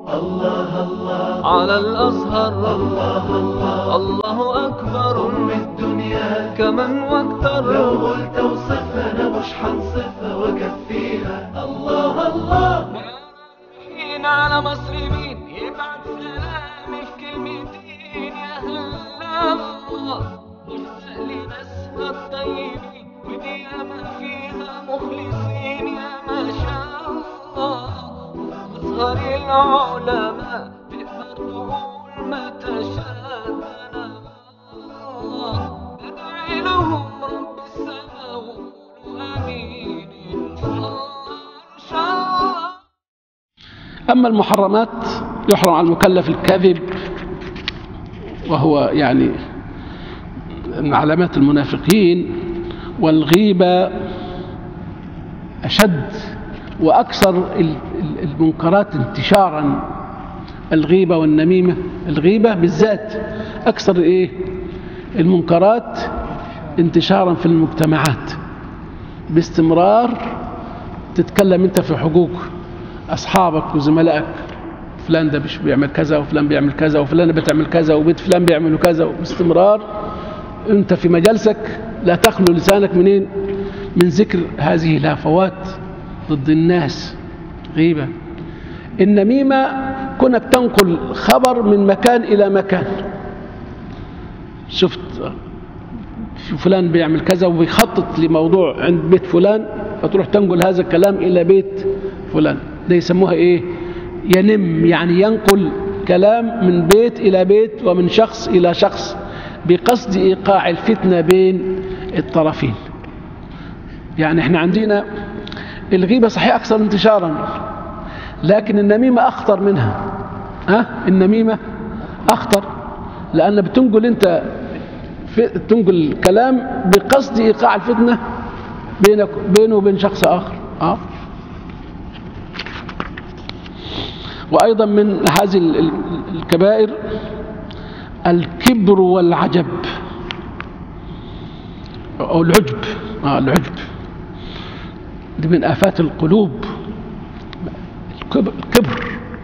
الله الله على الأزهر، الله الله الله أكبر أم الدنيا كمن واكتر. لو قلت اوصفها أنا مش هنصفها وأكفيها. الله الله رايحين على مصر مين يبعت سلامي في كلمتين يا هلا الله، وارزق لي ناسها الطيبين ودي ياما فيها مخلصين يا ما شاء الله. أزهر العلماء تقدر تقول ما تشاء الله، ادعي لهم رب السماء وقولوا آمين إن شاء الله إن شاء الله. أما المحرمات يحرم على المكلف الكذب، وهو يعني من علامات المنافقين، والغيبة أشد وأكثر المنكرات انتشارا. الغيبة والنميمة، الغيبة بالذات أكثر المنكرات انتشارا في المجتمعات. باستمرار تتكلم أنت في حقوق أصحابك وزملائك، فلان ده مش بيعمل كذا وفلان بيعمل كذا وفلان بتعمل كذا وبيت فلان بيعملوا كذا، باستمرار أنت في مجالسك لا تخلو لسانك منين؟ من ذكر هذه الهفوات ضد الناس. غيبة. النميمة كونك تنقل خبر من مكان إلى مكان، شفت فلان بيعمل كذا وبيخطط لموضوع عند بيت فلان، فتروح تنقل هذا الكلام إلى بيت فلان. ده يسموها ينم، يعني ينقل كلام من بيت إلى بيت ومن شخص إلى شخص بقصد إيقاع الفتنة بين الطرفين. يعني احنا عندنا الغيبة صحيح أكثر انتشارا، لكن النميمة أخطر منها. النميمة أخطر، لأن بتنقل أنت تنقل كلام بقصد إيقاع الفتنة بينه وبين شخص آخر. وأيضا من هذه الكبائر الكبر والعجب أو العجب. العجب دي من آفات القلوب. الكبر،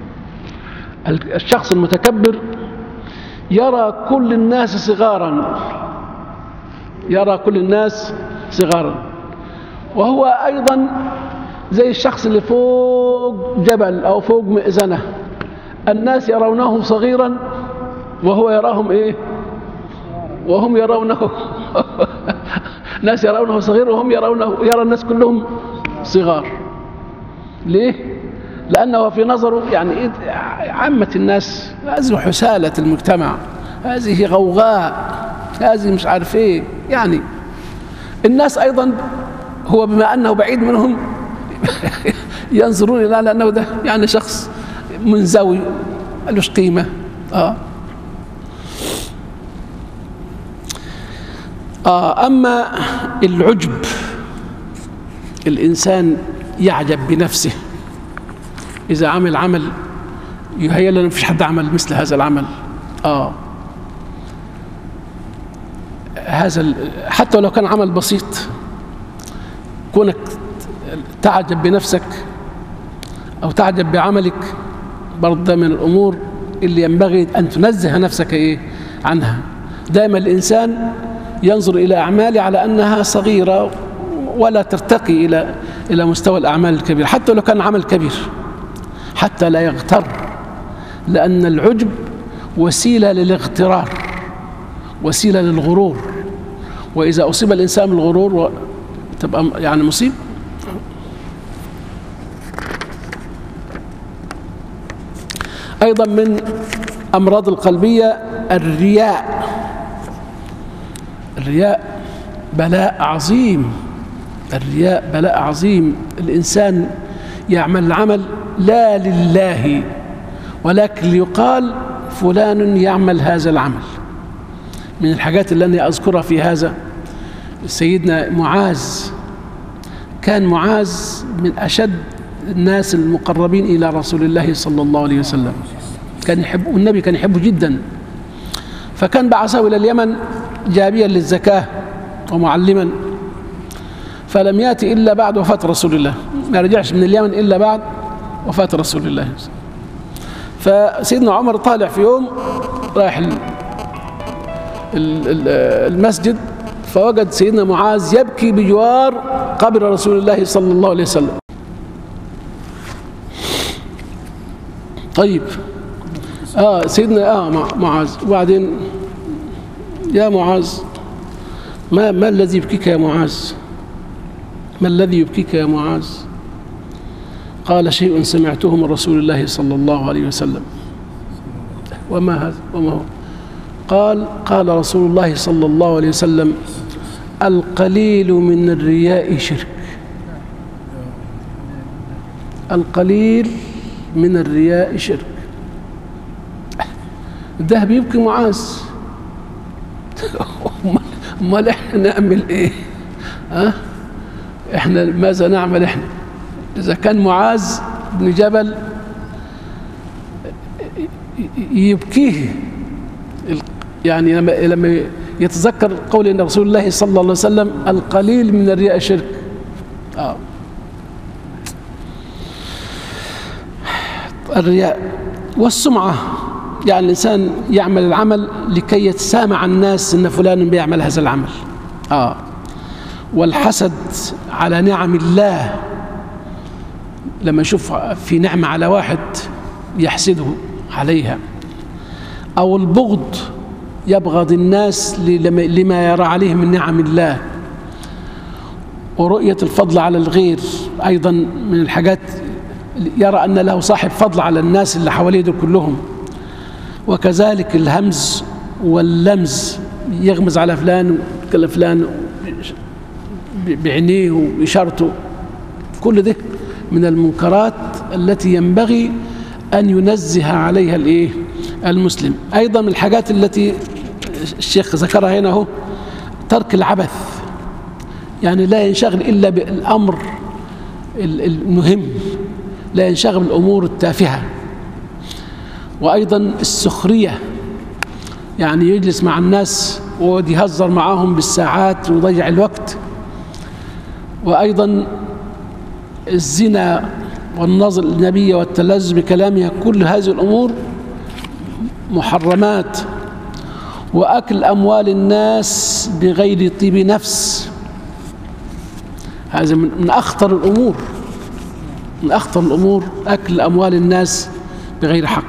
الشخص المتكبر يرى كل الناس صغارا، يرى كل الناس صغارا، وهو أيضا زي الشخص اللي فوق جبل أو فوق مئذنة، الناس يرونه صغيرا وهو يراهم وهم يرونه ناس يرونه صغير وهم يرى الناس كلهم صغار. ليه؟ لأنه في نظره يعني عامة الناس هذه حسالة المجتمع، هذه غوغاء، هذه مش عارف يعني الناس أيضا هو بما أنه بعيد منهم ينظرون إلى لأنه ده يعني شخص منزوي ملوش قيمة. أما العجب، الإنسان يعجب بنفسه إذا عمل عمل يهيأ له مفيش حد عمل مثل هذا العمل. هذا حتى لو كان عمل بسيط، كونك تعجب بنفسك أو تعجب بعملك برضه ده من الأمور اللي ينبغي أن تنزه نفسك عنها. دائما الإنسان ينظر إلى أعماله على أنها صغيرة ولا ترتقي إلى مستوى الأعمال الكبيرة، حتى لو كان عمل كبير، حتى لا يغتر، لأن العجب وسيلة للاغترار، وسيلة للغرور، وإذا أصيب الإنسان بالغرور تبقى يعني مصيب. أيضا من أمراض القلبية الرياء. الرياء بلاء عظيم، الرياء بلاء عظيم. الإنسان يعمل العمل لا لله ولكن ليقال فلان يعمل هذا العمل. من الحاجات اللي أنا أذكرها في هذا سيدنا معاذ. كان معاذ من أشد الناس المقربين إلى رسول الله صلى الله عليه وسلم، كان يحبه، والنبي كان يحبه جدا. فكان بعثه إلى اليمن جابيا للزكاة ومعلما، فلم يأتي إلا بعد وفاة رسول الله، ما رجعش من اليمن إلا بعد وفاة رسول الله. فسيدنا عمر طالع في يوم رايح المسجد، فوجد سيدنا معاذ يبكي بجوار قبر رسول الله صلى الله عليه وسلم. طيب سيدنا معاذ، وبعدين يا معاذ ما الذي يبكيك يا معاذ؟ ما الذي يبكيك يا معاذ؟ قال شيء سمعته من رسول الله صلى الله عليه وسلم. وما هذا؟ وما هو؟ قال رسول الله صلى الله عليه وسلم: القليل من الرياء شرك. القليل من الرياء شرك. ده بيبكي معاذ. امال احنا نعمل ايه؟ احنا ماذا نعمل احنا؟ اذا كان معاذ بن جبل يبكيه، يعني لما يتذكر قول ان رسول الله صلى الله عليه وسلم: القليل من الرياء شرك. الرياء والسمعة، يعني الإنسان يعمل العمل لكي يتسامع الناس إن فلان بيعمل هذا العمل. والحسد على نعم الله، لما يشوف في نعمة على واحد يحسده عليها. أو البغض، يبغض الناس لما يرى عليه من نعم الله. ورؤية الفضل على الغير أيضا من الحاجات، يرى أن له صاحب فضل على الناس اللي حواليه دول كلهم. وكذلك الهمز واللمز، يغمز على فلان ويتكلم فلان بعينيه وإشارته. كل ده من المنكرات التي ينبغي أن ينزه عليها المسلم. أيضا من الحاجات التي الشيخ ذكرها هنا هو ترك العبث، يعني لا ينشغل إلا بالأمر المهم، لا ينشغل بالأمور التافهة. وأيضا السخرية، يعني يجلس مع الناس ويهزر معهم بالساعات ويضيع الوقت. وأيضا الزنا والنظر الأجنبية والتلذذ بكلامها، كل هذه الأمور محرمات. وأكل أموال الناس بغير طيب نفس، هذا من أخطر الأمور، من أخطر الأمور أكل أموال الناس بغير حق.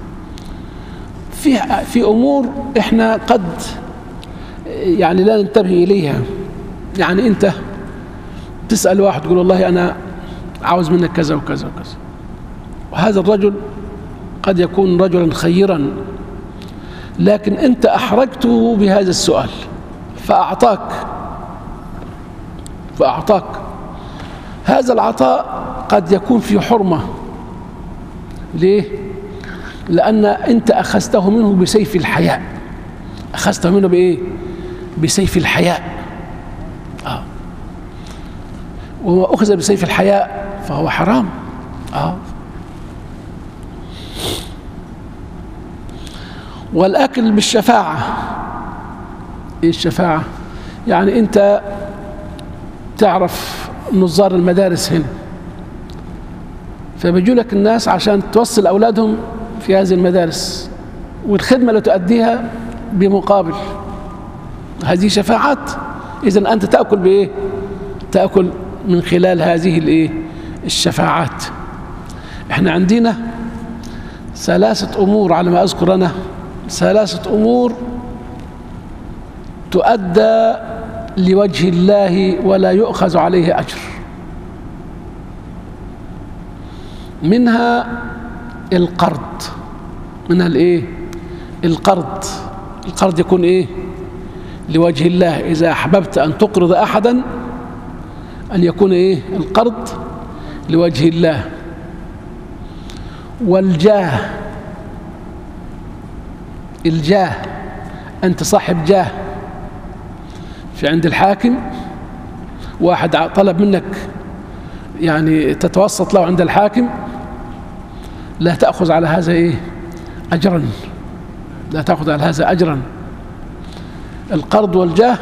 في أمور إحنا قد يعني لا ننتبه إليها. يعني أنت تسأل واحد تقول والله أنا عاوز منك كذا وكذا وكذا، وهذا الرجل قد يكون رجلا خيرا، لكن أنت أحرجته بهذا السؤال فأعطاك. هذا العطاء قد يكون في حرمة. ليه؟ لأن أنت أخذته منه بسيف الحياء. أخذته منه بإيه؟ بسيف الحياء. وما أخذ بسيف الحياء فهو حرام. والأكل بالشفاعة. إيه الشفاعة؟ يعني أنت تعرف نظار المدارس هنا، فبيجوا لك الناس عشان توصل أولادهم في هذه المدارس، والخدمة اللي تؤديها بمقابل. هذه شفاعات. إذن أنت تأكل بإيه؟ تأكل من خلال هذه الشفاعات. إحنا عندنا 3 أمور على ما أذكر أنا، 3 أمور تؤدى لوجه الله ولا يؤخذ عليه أجر. منها القرض. منها القرض. القرض يكون لوجه الله. إذا أحببت أن تقرض أحدا أن يكون القرض لوجه الله. والجاه. الجاه، أنت صاحب جاه في عند الحاكم، واحد طلب منك يعني تتوسط له عند الحاكم، لا تأخذ على هذا أجرا، لا تأخذ على هذا أجرا. القرض والجاه.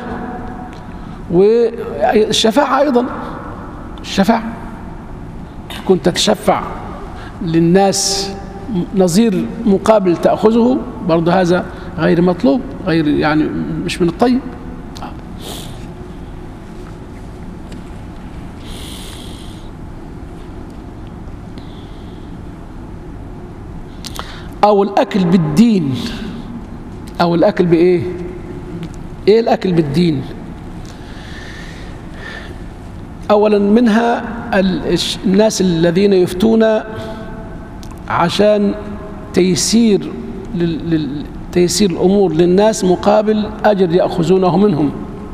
والشفاعة أيضا. الشفاعة كنت تتشفع للناس نظير مقابل تأخذه، برضه هذا غير مطلوب، غير يعني مش من الطيب. أو الأكل بالدين، أو الأكل بإيه؟ إيه الأكل بالدين؟ أولا منها الناس الذين يفتون عشان تيسير الأمور للناس مقابل أجر يأخذونه منهم.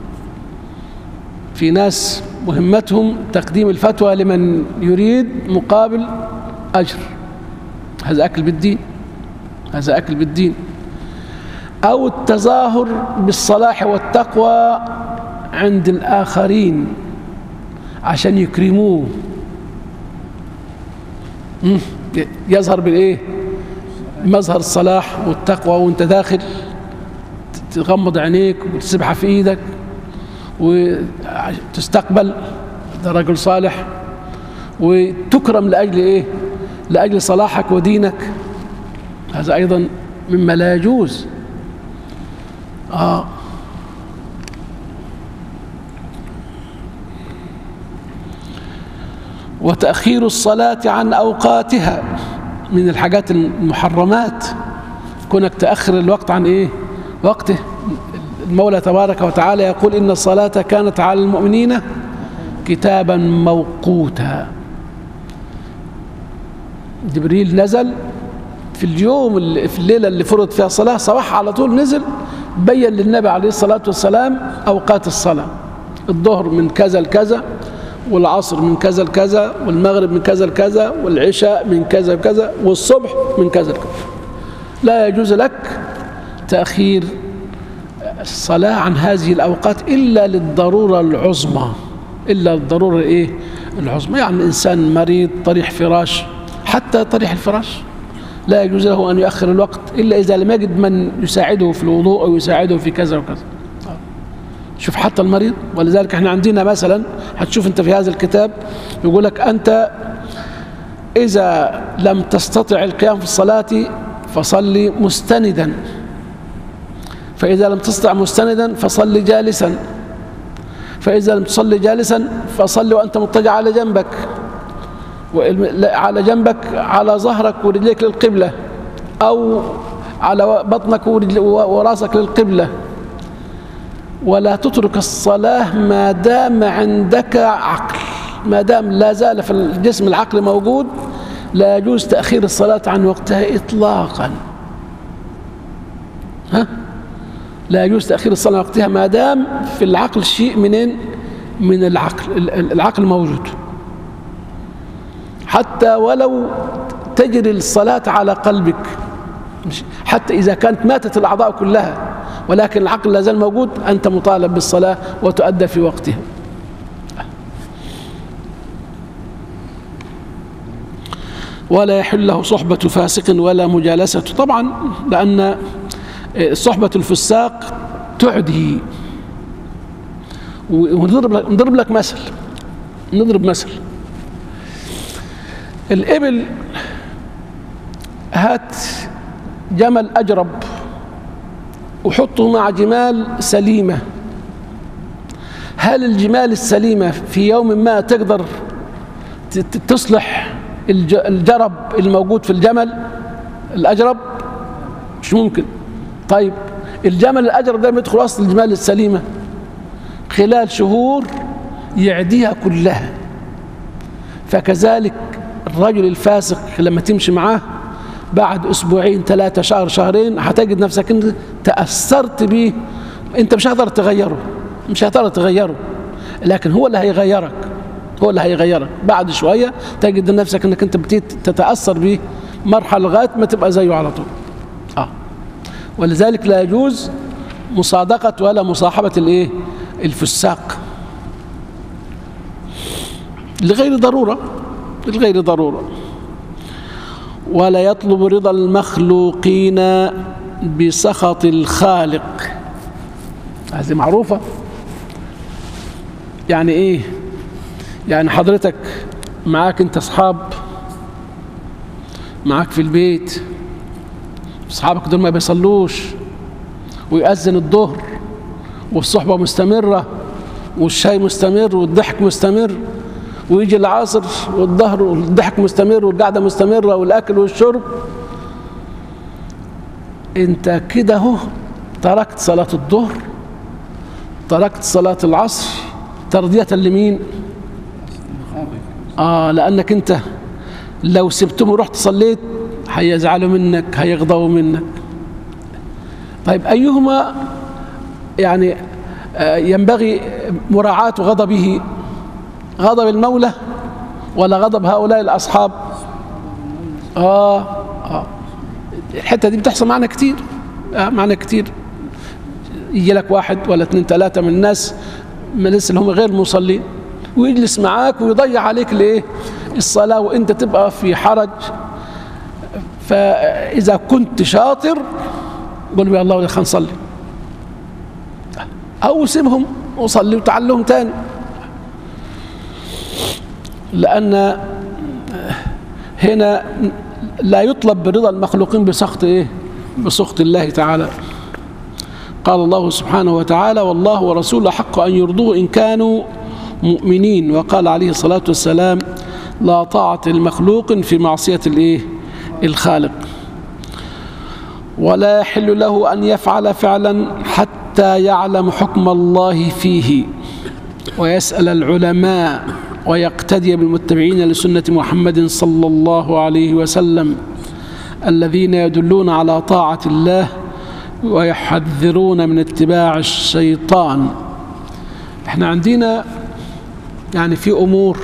في ناس مهمتهم تقديم الفتوى لمن يريد مقابل أجر، هذا أكل بالدين، هذا أكل بالدين. أو التظاهر بالصلاح والتقوى عند الآخرين عشان يكرموه، يظهر بالإيه؟ مظهر الصلاح والتقوى، وانت داخل تغمض عينيك وتسبحة في ايدك وتستقبل، ده رجل صالح، وتكرم لأجل ايه؟ لأجل صلاحك ودينك. هذا أيضا مما لا يجوز. وتأخير الصلاة عن أوقاتها من الحاجات المحرمات، كونك تأخر الوقت عن إيه؟ وقته. المولى تبارك وتعالى يقول إن الصلاة كانت على المؤمنين كتابا موقوتا. جبريل نزل في اليوم في الليلة اللي فرض فيها الصلاة، صباح على طول نزل بين للنبي عليه الصلاة والسلام أوقات الصلاة: الظهر من كذا لكذا، والعصر من كذا لكذا، والمغرب من كذا لكذا، والعشاء من كذا لكذا، والصبح من كذا لكذا. لا يجوز لك تأخير الصلاة عن هذه الأوقات إلا للضرورة العظمى، إلا الضرورة إيه؟ العظمى. يعني إنسان مريض طريح فراش، حتى طريح الفراش لا يجوز له أن يؤخر الوقت إلا إذا لم يجد من يساعده في الوضوء أو يساعده في كذا وكذا. شوف حتى المريض. ولذلك احنا عندنا مثلا، هتشوف انت في هذا الكتاب يقول لك أنت إذا لم تستطع القيام في الصلاة فصلي مستندا، فإذا لم تستطع مستندا فصلي جالسا، فإذا لم تصلي جالسا فصلي وأنت مضطجع على جنبك، على جنبك على ظهرك ورجليك للقبلة، أو على بطنك وراسك للقبلة. ولا تترك الصلاة ما دام عندك عقل، ما دام لا زال في الجسم العقل موجود لا يجوز تأخير الصلاة عن وقتها إطلاقا. لا يجوز تأخير الصلاة عن وقتها ما دام في العقل شيء منين؟ من العقل موجود. حتى ولو تجري الصلاة على قلبك، حتى إذا كانت ماتت الأعضاء كلها ولكن العقل لا زال موجود، أنت مطالب بالصلاة وتؤدى في وقتها. ولا يحل له صحبة فاسق ولا مجالسته، طبعا لأن صحبة الفساق تعدي. ونضرب لك مثل، نضرب مثل. الإبل، هات جمل أجرب وحطه مع جمال سليمة، هل الجمال السليمة في يوم ما تقدر تصلح الجرب الموجود في الجمل الأجرب؟ مش ممكن. طيب الجمل الأجرب ده يدخل أصل الجمال السليمة خلال شهور يعديها كلها. فكذلك الرجل الفاسق لما تمشي معاه بعد أسبوعين 3 شهر شهرين هتجد نفسك انت تأثرت به. انت مش هتقدر تغيره، مش هتقدر تغيره، لكن هو اللي هيغيرك، هو اللي هيغيرك. بعد شوية تجد نفسك انك انت تتأثر به مرحلة لغاية ما تبقى زيه على طول. ولذلك لا يجوز مصادقة ولا مصاحبة الايه؟ الفساق لغير ضرورة، لغير ضرورة. ولا يطلب رضا المخلوقين بسخط الخالق، هذه معروفة. يعني ايه؟ يعني حضرتك معاك انت اصحاب معاك في البيت، أصحابك دول ما بيصلوش، ويأذن الظهر والصحبة مستمرة والشاي مستمر والضحك مستمر، ويجي العصر والظهر والضحك مستمر والقعدة مستمرة والأكل والشرب، انت كده اهو تركت صلاة الظهر، تركت صلاة العصر ترضية لمين؟ لأنك انت لو سبتهم ورحت صليت هيزعلوا منك، هيغضبوا منك. طيب أيهما يعني ينبغي مراعاة غضبه؟ غضب المولى ولا غضب هؤلاء الأصحاب؟ الحتة دي بتحصل معنا كتير، معنا كتير. يجي لك واحد ولا 2 3 من الناس اللي هم غير مصلين، ويجلس معاك ويضيع عليك الايه؟ الصلاة، وانت تبقى في حرج. فإذا كنت شاطر قل يا الله خلينا نصلي، أو سيبهم وصلي وتعلهم تاني، لأن هنا لا يطلب برضا المخلوقين بسخط إيه؟ بسخط الله تعالى. قال الله سبحانه وتعالى: والله ورسوله حق أن يرضوه إن كانوا مؤمنين. وقال عليه الصلاة والسلام: لا طاعة لمخلوق في معصية الإيه؟ الخالق. ولا يحل له أن يفعل فعلا حتى يعلم حكم الله فيه، ويسأل العلماء، ويقتدي بالمتبعين لسنة محمد صلى الله عليه وسلم الذين يدلون على طاعة الله ويحذرون من اتباع الشيطان. احنا عندنا يعني في أمور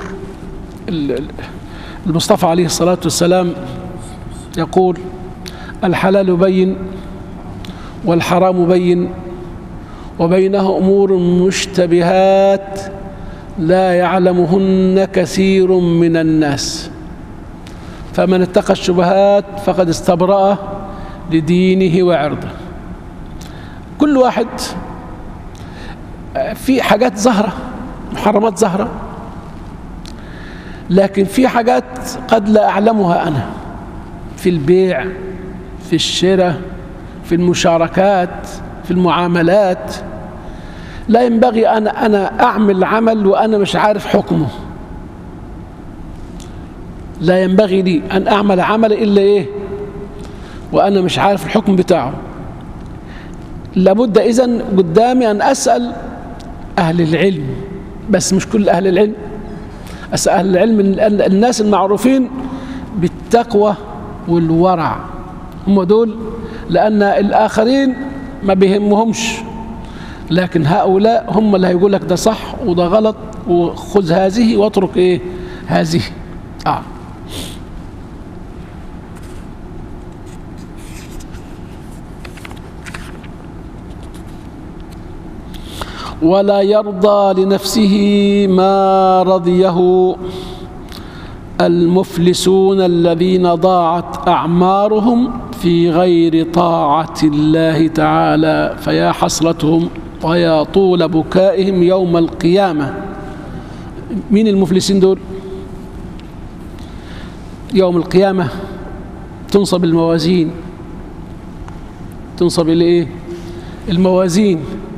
المصطفى عليه الصلاة والسلام يقول: الحلال بين والحرام بين وبينه أمور مشتبهات لا يعلمهن كثير من الناس، فمن اتقى الشبهات فقد استبرأ لدينه وعرضه. كل واحد في حاجات ظاهرة، محرمات ظاهرة، لكن في حاجات قد لا أعلمها أنا، في البيع، في الشراء، في المشاركات، في المعاملات. لا ينبغي أنا أعمل عمل وأنا مش عارف حكمه. لا ينبغي لي أن أعمل عمل إلا إيه؟ وأنا مش عارف الحكم بتاعه. لابد إذن قدامي أن أسأل أهل العلم، بس مش كل أهل العلم، أسأل أهل العلم الناس المعروفين بالتقوى والورع، هم دول، لأن الآخرين ما بيهمهمش، لكن هؤلاء هم اللي هيقول لك ده صح وده غلط، وخذ هذه واترك ايه هذه. ولا يرضى لنفسه ما رضيه المفلسون الذين ضاعت أعمارهم في غير طاعة الله تعالى، فيا حسرتهم ويا طول بكائهم يوم القيامة. مين المفلسين دول؟ يوم القيامة تنصب الموازين، تنصب الايه؟ الموازين.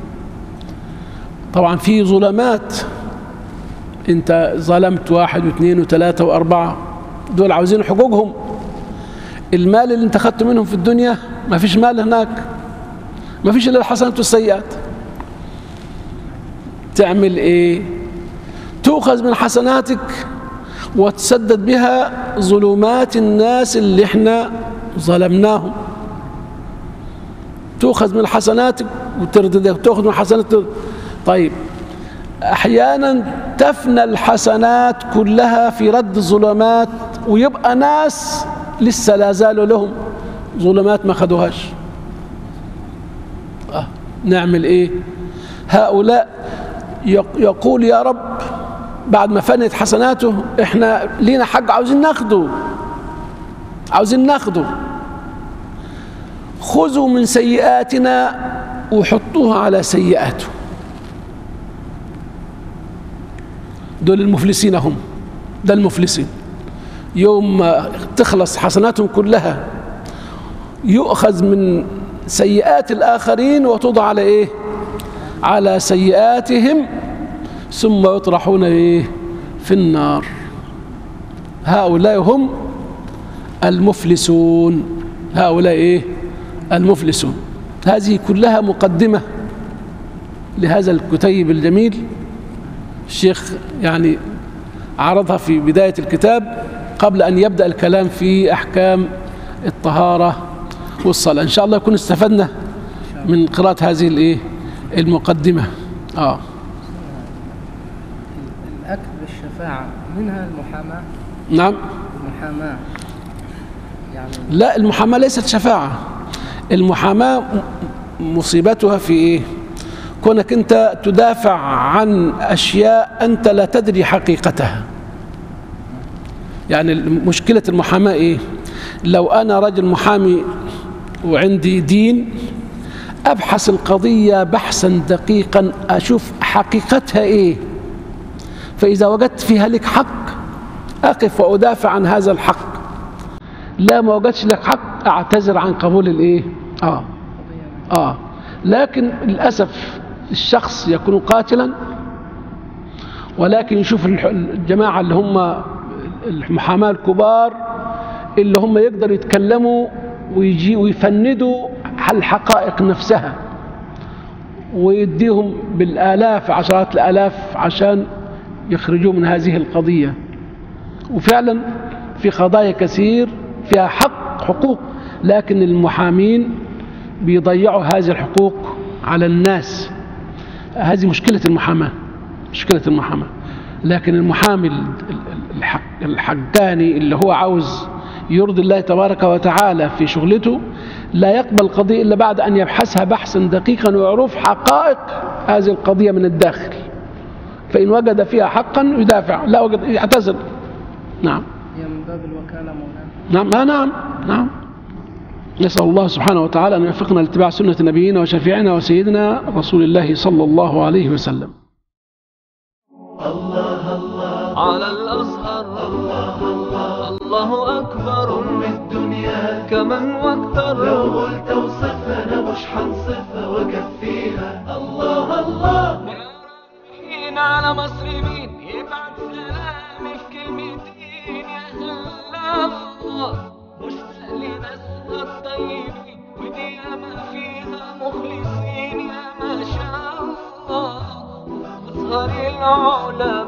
طبعا في ظلمات، انت ظلمت 1 و2 و3 و4، دول عاوزين حقوقهم. المال اللي انت خدته منهم في الدنيا ما فيش مال هناك، ما فيش الا الحسنات والسيئات. تعمل ايه؟ تؤخذ من حسناتك وتسدد بها ظلمات الناس اللي احنا ظلمناهم. تؤخذ من حسناتك وترددها، وتأخذ من حسناتك. طيب احيانا تفنى الحسنات كلها في رد الظلمات، ويبقى ناس لسه لا زالوا لهم ظلمات ما خدوهاش. نعمل ايه؟ هؤلاء يقول يا رب بعد ما فنت حسناته احنا لينا حق عاوزين ناخده، عاوزين ناخده. خذوا من سيئاتنا وحطوها على سيئاته. دول المفلسين هم، ده المفلسين. يوم ما تخلص حسناتهم كلها يؤخذ من سيئات الآخرين وتوضع على إيه؟ على سيئاتهم ثم يطرحون إيه؟ في النار. هؤلاء هم المفلسون. هؤلاء إيه؟ المفلسون. هذه كلها مقدمة لهذا الكتيب الجميل. الشيخ يعني عرضها في بداية الكتاب قبل أن يبدأ الكلام في أحكام الطهارة والصلاة. إن شاء الله يكون استفدنا من قراءة هذه الإيه؟ المقدمة. الأكل بالشفاعة منها المحاماة. نعم. المحاماة يعني لا، المحاماة ليست شفاعة. المحاماة مصيبتها في إيه؟ كونك أنت تدافع عن أشياء أنت لا تدري حقيقتها. يعني مشكلة المحاماة إيه؟ لو أنا رجل محامي وعندي دين أبحث القضية بحثا دقيقا أشوف حقيقتها إيه، فإذا وجدت فيها لك حق أقف وأدافع عن هذا الحق، لا ما وجدتش لك حق أعتذر عن قبول الإيه؟ لكن للأسف الشخص يكون قاتلا ولكن يشوف الجماعة اللي هم المحاماة الكبار اللي هم يقدروا يتكلموا ويجي ويفندوا الحقائق نفسها ويديهم بالآلاف عشرات الآلاف عشان يخرجوا من هذه القضية. وفعلا في قضايا كثير فيها حقوق، لكن المحامين بيضيعوا هذه الحقوق على الناس. هذه مشكلة المحاماة. لكن المحامي الحقاني اللي هو عاوز يرضي الله تبارك وتعالى في شغلته لا يقبل قضية إلا بعد أن يبحثها بحثا دقيقا ويعرف حقائق هذه القضية من الداخل، فإن وجد فيها حقا يدافع، لا وجد يعتذر. نعم. هي من باب الوكالة مولانا. نعم. نسأل الله سبحانه وتعالى أن يوفقنا لاتباع سنة نبينا وشفيعنا وسيدنا رسول الله صلى الله عليه وسلم. الله الله على الأزهر، الله الله الله أكبر أم الدنيا كمن واكثر. لو قلت اوصفها أنا مش حنصفها وأكفيها. الله الله حين على مصر مين يبعت سلامي في كلمتين يا الله، مشتاق لناسها الطيبين ودي ما فيها مخلصين يا ما شاء الله. أزهر العلماء